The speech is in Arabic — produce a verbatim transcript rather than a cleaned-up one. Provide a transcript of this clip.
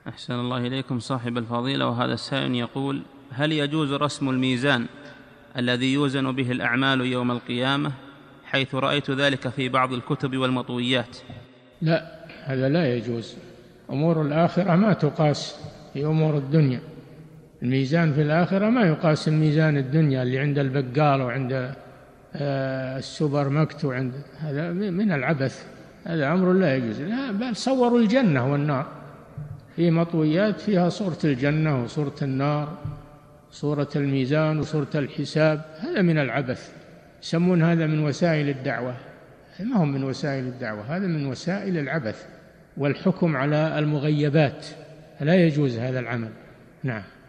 أحسن الله إليكم صاحب الفضيلة. وهذا السائل يقول: هل يجوز رسم الميزان الذي يوزن به الأعمال يوم القيامة، حيث رأيت ذلك في بعض الكتب والمطويات؟ لا، هذا لا يجوز. أمور الآخرة ما تقاس في أمور الدنيا. الميزان في الآخرة ما يقاس الميزان الدنيا اللي عند البقال وعند السوبر ماركت، وعند هذا من العبث، هذا أمر لا يجوز. لا، بل صوروا الجنة والنار، في مطويات فيها صورة الجنة وصورة النار، صورة الميزان وصورة الحساب، هذا من العبث، يسمون هذا من وسائل الدعوة. ما هم من وسائل الدعوة، هذا من وسائل العبث والحكم على المغيبات، لا يجوز هذا العمل. نعم.